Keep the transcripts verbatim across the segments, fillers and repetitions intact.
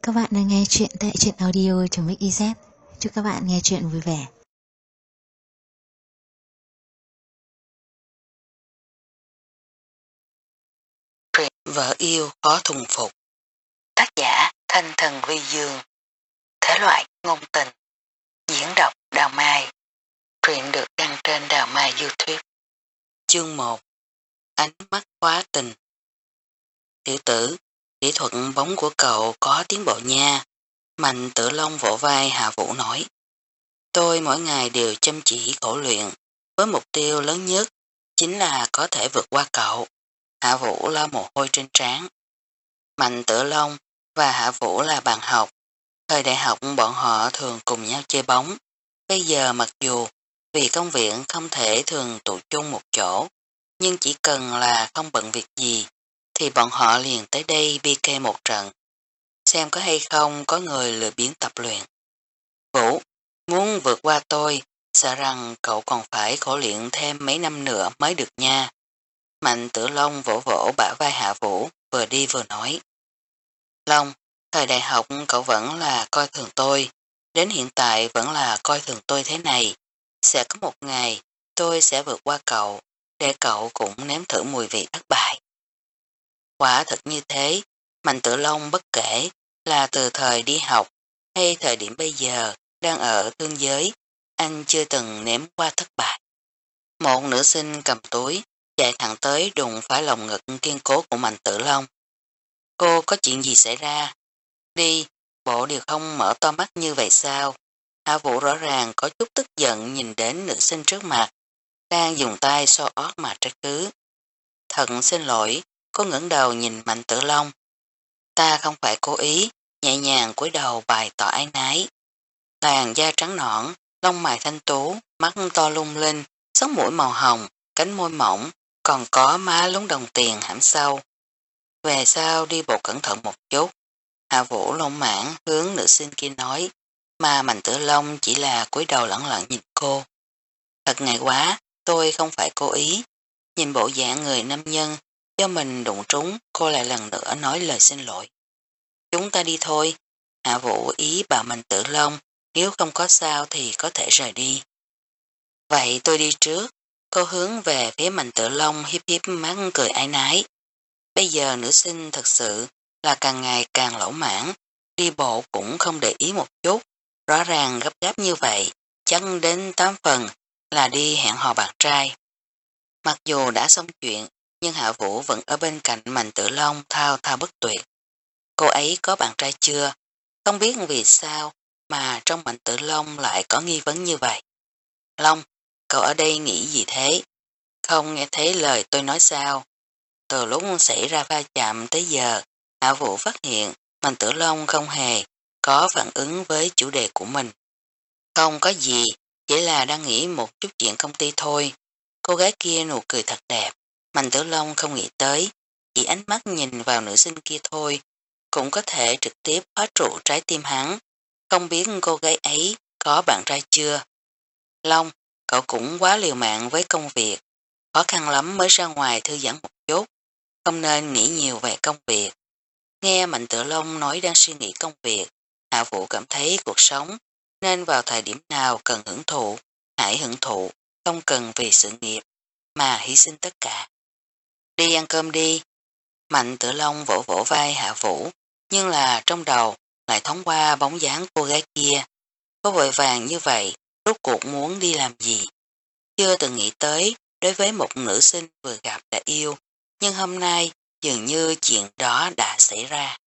các bạn đang nghe chuyện tại truyện audio.mix.iz. Chúc các bạn nghe chuyện vui vẻ. Truyện Vợ yêu khó thuần phục. Tác giả Thanh Thần Vi Dương. Thể loại ngôn tình. Diễn đọc Đào Mai. Truyện được đăng trên Đào Mai YouTube. Chương một. Ánh mắt khóa tình. Tiểu tử, kỹ thuật bóng của cậu có tiến bộ nha. Mạnh Tử Long vỗ vai Hạ Vũ nói. Tôi mỗi ngày đều chăm chỉ khổ luyện, với mục tiêu lớn nhất chính là có thể vượt qua cậu. Hạ Vũ lau mồ hôi trên trán. Mạnh Tử Long và Hạ Vũ là bạn học. Thời đại học bọn họ thường cùng nhau chơi bóng. Bây giờ mặc dù vì công việc không thể thường tụ chung một chỗ, nhưng chỉ cần là không bận việc gì, thì bọn họ liền tới đây bi kê một trận. Xem có hay không có người lười biếng tập luyện. Vũ, muốn vượt qua tôi, sợ rằng cậu còn phải khổ luyện thêm mấy năm nữa mới được nha. Mạnh Tử Long vỗ vỗ bả vai Hạ Vũ, vừa đi vừa nói. Long, thời đại học cậu vẫn là coi thường tôi, đến hiện tại vẫn là coi thường tôi thế này. Sẽ có một ngày tôi sẽ vượt qua cậu, để cậu cũng nếm thử mùi vị thất bại. Quả thật như thế, Mạnh Tử Long bất kể là từ thời đi học hay thời điểm bây giờ đang ở thương giới, anh chưa từng nếm qua thất bại. Một nữ sinh cầm túi, chạy thẳng tới đụng phải lòng ngực kiên cố của Mạnh Tử Long. Cô có chuyện gì xảy ra? Đi, bộ đều không mở to mắt như vậy sao? Hạ Vũ rõ ràng có chút tức giận nhìn đến nữ sinh trước mặt, đang dùng tay so ót mà trách cứ. Thật xin lỗi, cô ngẩng đầu nhìn Mạnh Tử Long. Ta không phải cố ý, nhẹ nhàng cúi đầu bày tỏ ái nái. Làn da trắng nõn, lông mày thanh tú, mắt to lung linh, sống mũi màu hồng, cánh môi mỏng, còn có má lúng đồng tiền hãm sâu. Về sau đi bộ cẩn thận một chút. Hạ Vũ lông mãn hướng nữ sinh kia nói, mà Mạnh Tử Long chỉ là cúi đầu lẳng lặng nhìn cô. Thật ngại quá, tôi không phải cố ý. Nhìn bộ dạng người nam nhân, cho mình đụng trúng, cô lại lần nữa nói lời xin lỗi. Chúng ta đi thôi. Hạ Vũ ý bảo Mạnh Tử Long, nếu không có sao thì có thể rời đi. Vậy tôi đi trước. Cô hướng về phía Mạnh Tử Long hiếp hiếp mắt cười ái nái. Bây giờ nữ sinh thật sự là càng ngày càng lỗ mãn, đi bộ cũng không để ý một chút, rõ ràng gấp gáp như vậy, chắc đến tám phần là đi hẹn hò bạn trai. Mặc dù đã xong chuyện, nhưng Hạ Vũ vẫn ở bên cạnh Mạnh Tử Long thao thao bất tuyệt. Cô ấy có bạn trai chưa? Không biết vì sao mà trong Mạnh Tử Long lại có nghi vấn như vậy. Long, cậu ở đây nghĩ gì thế? Không nghe thấy lời tôi nói sao? Từ lúc xảy ra va chạm tới giờ, Hạ Vũ phát hiện Mạnh Tử Long không hề có phản ứng với chủ đề của mình. Không có gì, chỉ là đang nghĩ một chút chuyện công ty thôi. Cô gái kia nụ cười thật đẹp, Mạnh Tử Long không nghĩ tới, chỉ ánh mắt nhìn vào nữ sinh kia thôi, cũng có thể trực tiếp phá trụ trái tim hắn. Không biết cô gái ấy có bạn trai chưa? Long, cậu cũng quá liều mạng với công việc, khó khăn lắm mới ra ngoài thư giãn một chút. Không nên nghĩ nhiều về công việc. Nghe Mạnh Tử Long nói đang suy nghĩ công việc, Hạ Vũ cảm thấy cuộc sống nên vào thời điểm nào cần hưởng thụ, hãy hưởng thụ, không cần vì sự nghiệp mà hy sinh tất cả. Đi ăn cơm đi. Mạnh Tử Long vỗ vỗ vai Hạ Vũ, nhưng là trong đầu lại thoáng qua bóng dáng cô gái kia. Có vội vàng như vậy, rốt cuộc muốn đi làm gì? Chưa từng nghĩ tới đối với một nữ sinh vừa gặp đã yêu, nhưng hôm nay dường như chuyện đó đã xảy ra.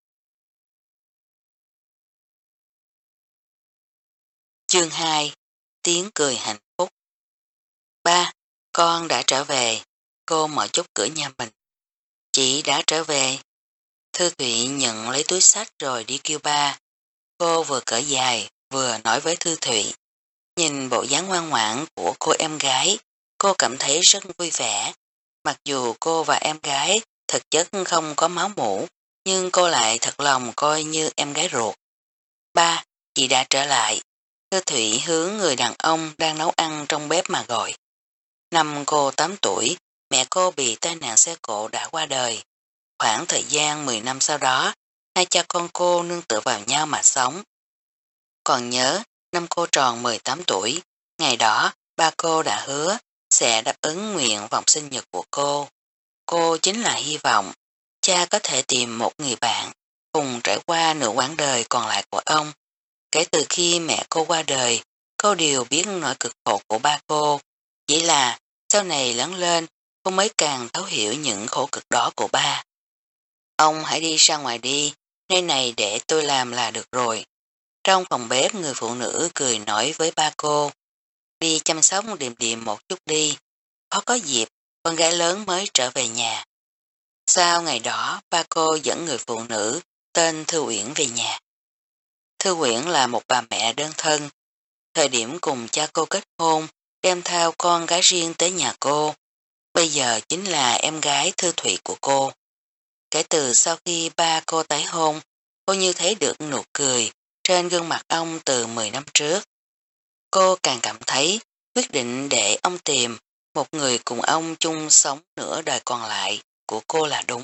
Chương hai. Tiếng cười hạnh phúc. Ba, con đã trở về. Cô mở chốt cửa nhà mình. Chị đã trở về. Thư Thụy nhận lấy túi sách rồi đi kêu ba. Cô vừa cởi dài vừa nói với Thư Thụy. Nhìn bộ dáng ngoan ngoãn của cô em gái, cô cảm thấy rất vui vẻ. Mặc dù cô và em gái thực chất không có máu mủ, nhưng cô lại thật lòng coi như em gái ruột. Ba, chị đã trở lại. Thư Thụy hướng người đàn ông đang nấu ăn trong bếp mà gọi. Năm cô tám tuổi, mẹ cô bị tai nạn xe cộ đã qua đời. Khoảng thời gian mười năm sau đó, hai cha con cô nương tựa vào nhau mà sống. Còn nhớ, năm cô tròn mười tám tuổi, ngày đó ba cô đã hứa sẽ đáp ứng nguyện vọng sinh nhật của cô. Cô chính là hy vọng cha có thể tìm một người bạn cùng trải qua nửa quãng đời còn lại của ông. Kể từ khi mẹ cô qua đời, cô đều biết nỗi cực khổ của ba cô. Chỉ là sau này lớn lên, cô mới càng thấu hiểu những khổ cực đó của ba. Ông hãy đi ra ngoài đi, nơi này để tôi làm là được rồi. Trong phòng bếp người phụ nữ cười nói với ba cô, đi chăm sóc điềm điềm một chút đi, khó có dịp, con gái lớn mới trở về nhà. Sau ngày đó, ba cô dẫn người phụ nữ tên Thư Uyển về nhà. Thư Uyển là một bà mẹ đơn thân, thời điểm cùng cha cô kết hôn, đem theo con gái riêng tới nhà cô, bây giờ chính là em gái Thư Thụy của cô. Kể từ sau khi ba cô tái hôn, cô như thấy được nụ cười trên gương mặt ông từ mười năm trước. Cô càng cảm thấy quyết định để ông tìm một người cùng ông chung sống nửa đời còn lại của cô là đúng.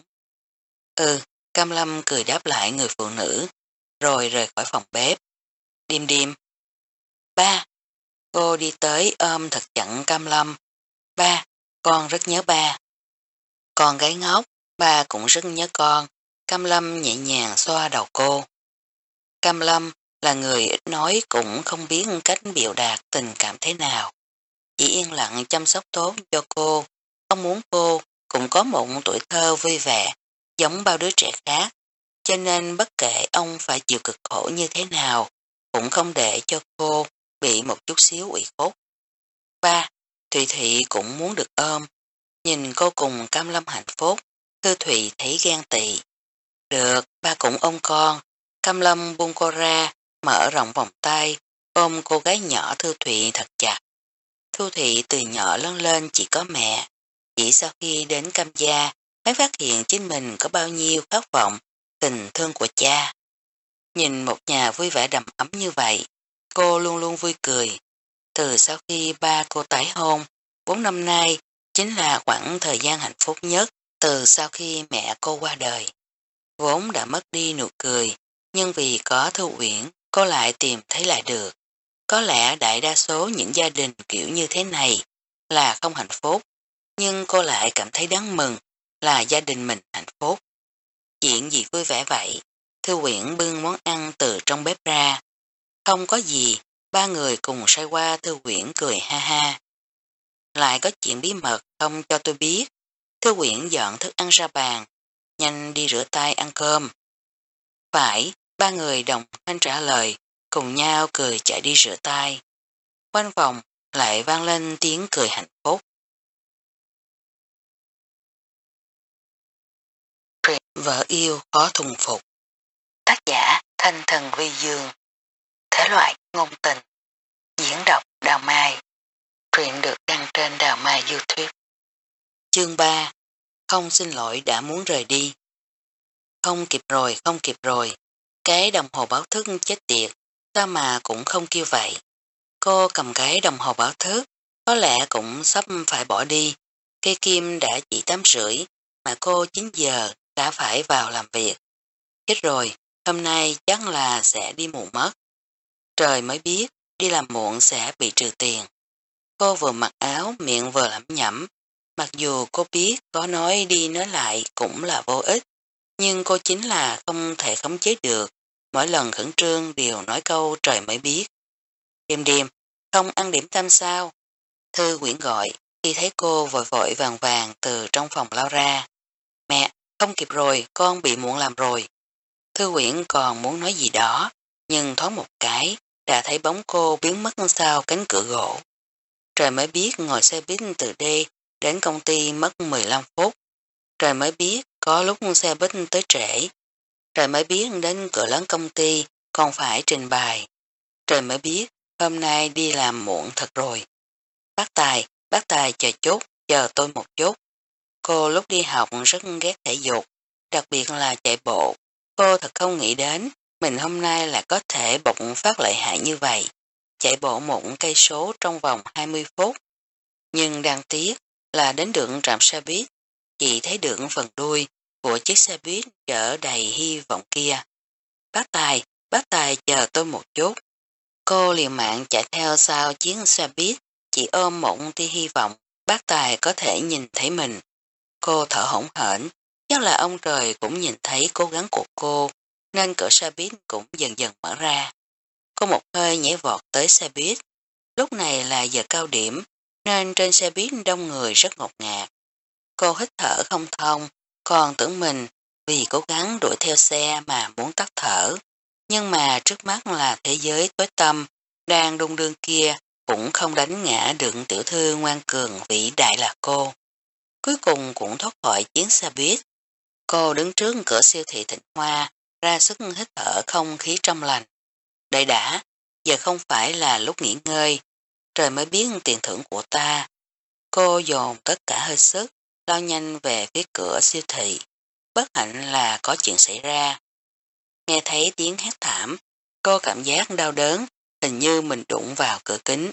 Ừ, Cam Lâm cười đáp lại người phụ nữ, rồi rời khỏi phòng bếp. Điềm điềm. Ba. Cô đi tới ôm thật chặn Cam Lâm. Ba, con rất nhớ ba. Con gái ngốc, ba cũng rất nhớ con. Cam Lâm nhẹ nhàng xoa đầu cô. Cam Lâm là người ít nói cũng không biết cách biểu đạt tình cảm thế nào. Chỉ yên lặng chăm sóc tốt cho cô. Ông muốn cô cũng có một tuổi thơ vui vẻ, giống bao đứa trẻ khác. Cho nên bất kể ông phải chịu cực khổ như thế nào, cũng không để cho cô bị một chút xíu ủy khuất. Ba, Thụy Thị cũng muốn được ôm. Nhìn cô cùng Cam Lâm hạnh phúc, Thư Thụy thấy ghen tị. Được, ba cũng ôm con. Cam Lâm buông cô ra, mở rộng vòng tay, ôm cô gái nhỏ Thư Thụy thật chặt. Thư Thụy từ nhỏ lớn lên chỉ có mẹ. Chỉ sau khi đến Cam gia mới phát hiện chính mình có bao nhiêu khát vọng, tình thương của cha. Nhìn một nhà vui vẻ đầm ấm như vậy, cô luôn luôn vui cười. Từ sau khi ba cô tái hôn, bốn năm nay chính là khoảng thời gian hạnh phúc nhất từ sau khi mẹ cô qua đời. Vốn đã mất đi nụ cười, nhưng vì có Thư Uyển, cô lại tìm thấy lại được. Có lẽ đại đa số những gia đình kiểu như thế này là không hạnh phúc, nhưng cô lại cảm thấy đáng mừng là gia đình mình hạnh phúc. Chuyện gì vui vẻ vậy? Thư Uyển bưng món ăn từ trong bếp ra. Không có gì, ba người cùng say qua Thư Uyển cười ha ha. Lại có chuyện bí mật không cho tôi biết. Thư Uyển dọn thức ăn ra bàn, nhanh đi rửa tay ăn cơm. Phải, ba người đồng thanh trả lời, cùng nhau cười chạy đi rửa tay. Quanh phòng lại vang lên tiếng cười hạnh phúc. Truyện Vợ yêu khó thuần phục. Tác giả Thanh Thần Vi Dương. Thể loại ngôn tình. Diễn đọc Đào Mai. Truyện được đăng trên Đào Mai YouTube. Chương ba. Không xin lỗi đã muốn rời đi. Không kịp rồi, không kịp rồi. Cái đồng hồ báo thức chết tiệt, sao mà cũng không kêu vậy. Cô cầm cái đồng hồ báo thức, có lẽ cũng sắp phải bỏ đi. Cây kim đã chỉ tám rưỡi, mà cô chín giờ đã phải vào làm việc. Chết rồi, hôm nay chắc là sẽ đi muộn mất. Trời mới biết, đi làm muộn sẽ bị trừ tiền. Cô vừa mặc áo, miệng vừa lẩm nhẩm. Mặc dù cô biết có nói đi nói lại cũng là vô ích, nhưng cô chính là không thể khống chế được. Mỗi lần khẩn trương đều nói câu trời mới biết. Điềm điềm, không ăn điểm tâm sao? Thư Uyển gọi, khi thấy cô vội vội vàng vàng từ trong phòng lao ra. Mẹ, không kịp rồi, con bị muộn làm rồi. Thư Uyển còn muốn nói gì đó, nhưng thoáng một cái, đã thấy bóng cô biến mất sau cánh cửa gỗ. Trời mới biết ngồi xe buýt từ đây đến công ty mất mười lăm phút. Trời mới biết có lúc xe buýt tới trễ. Trời mới biết đến cửa lớn công ty còn phải trình bày. Trời mới biết hôm nay đi làm muộn thật rồi. Bác Tài, bác Tài chờ chút, chờ tôi một chút. Cô lúc đi học rất ghét thể dục, đặc biệt là chạy bộ. Cô thật không nghĩ đến mình hôm nay là có thể bộc phát lợi hại như vậy. Chạy bộ một cây số trong vòng hai mươi phút. Nhưng đáng tiếc là đến đường trạm xe buýt, chỉ thấy được phần đuôi, của chiếc xe buýt chở đầy hy vọng kia. Bác Tài, bác Tài chờ tôi một chút. Cô liều mạng chạy theo sau chuyến xe buýt, chỉ ôm một tia hy vọng bác Tài có thể nhìn thấy mình. Cô thở hổn hển, chắc là ông trời cũng nhìn thấy cố gắng của cô, nên cửa xe buýt cũng dần dần mở ra. Cô một hơi nhảy vọt tới xe buýt. Lúc này là giờ cao điểm, nên trên xe buýt đông người rất ngột ngạt. Cô hít thở không thông, còn tưởng mình vì cố gắng đuổi theo xe mà muốn tắt thở. Nhưng mà trước mắt là thế giới tối tăm, đang đung đưa kia cũng không đánh ngã được tiểu thư ngoan cường vĩ đại là cô. Cuối cùng cũng thoát khỏi chuyến xe buýt. Cô đứng trước cửa siêu thị Thịnh Hoa, ra sức hít thở không khí trong lành. Đợi đã, giờ không phải là lúc nghỉ ngơi, trời mới biết tiền thưởng của ta. Cô dồn tất cả hơi sức, lao nhanh về phía cửa siêu thị. Bất hạnh là có chuyện xảy ra. Nghe thấy tiếng hét thảm, cô cảm giác đau đớn, hình như mình đụng vào cửa kính.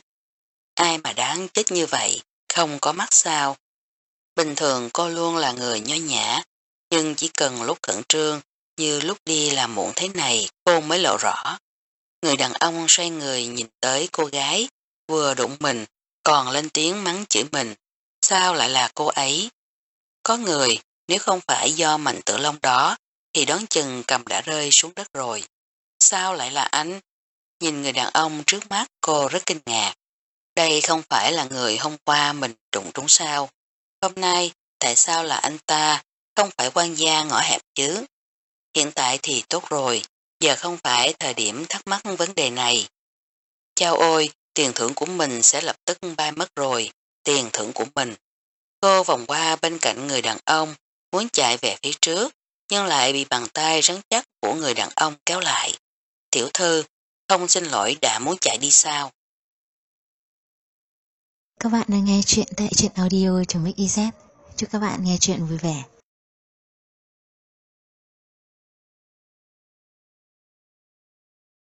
Ai mà đáng chết như vậy, không có mắt sao. Bình thường cô luôn là người nho nhã, nhưng chỉ cần lúc khẩn trương, như lúc đi làm muộn thế này, cô mới lộ rõ. Người đàn ông xoay người nhìn tới cô gái, vừa đụng mình, còn lên tiếng mắng chửi mình. Sao lại là cô ấy? Có người, nếu không phải do mạnh tử long đó, thì đoán chừng cầm đã rơi xuống đất rồi. Sao lại là anh? Nhìn người đàn ông trước mắt cô rất kinh ngạc. Đây không phải là người hôm qua mình đụng trúng sao. Hôm nay, tại sao là anh ta, không phải quan gia ngõ hẹp chứ? Hiện tại thì tốt rồi, giờ không phải thời điểm thắc mắc vấn đề này. Chao ôi, tiền thưởng của mình sẽ lập tức bay mất rồi, tiền thưởng của mình. Cô vòng qua bên cạnh người đàn ông, muốn chạy về phía trước, nhưng lại bị bàn tay rắn chắc của người đàn ông kéo lại. Tiểu thư, không xin lỗi đã muốn chạy đi sao? Các bạn đang nghe chuyện tại truyện audio.mixyz. Chúc các bạn nghe chuyện vui vẻ.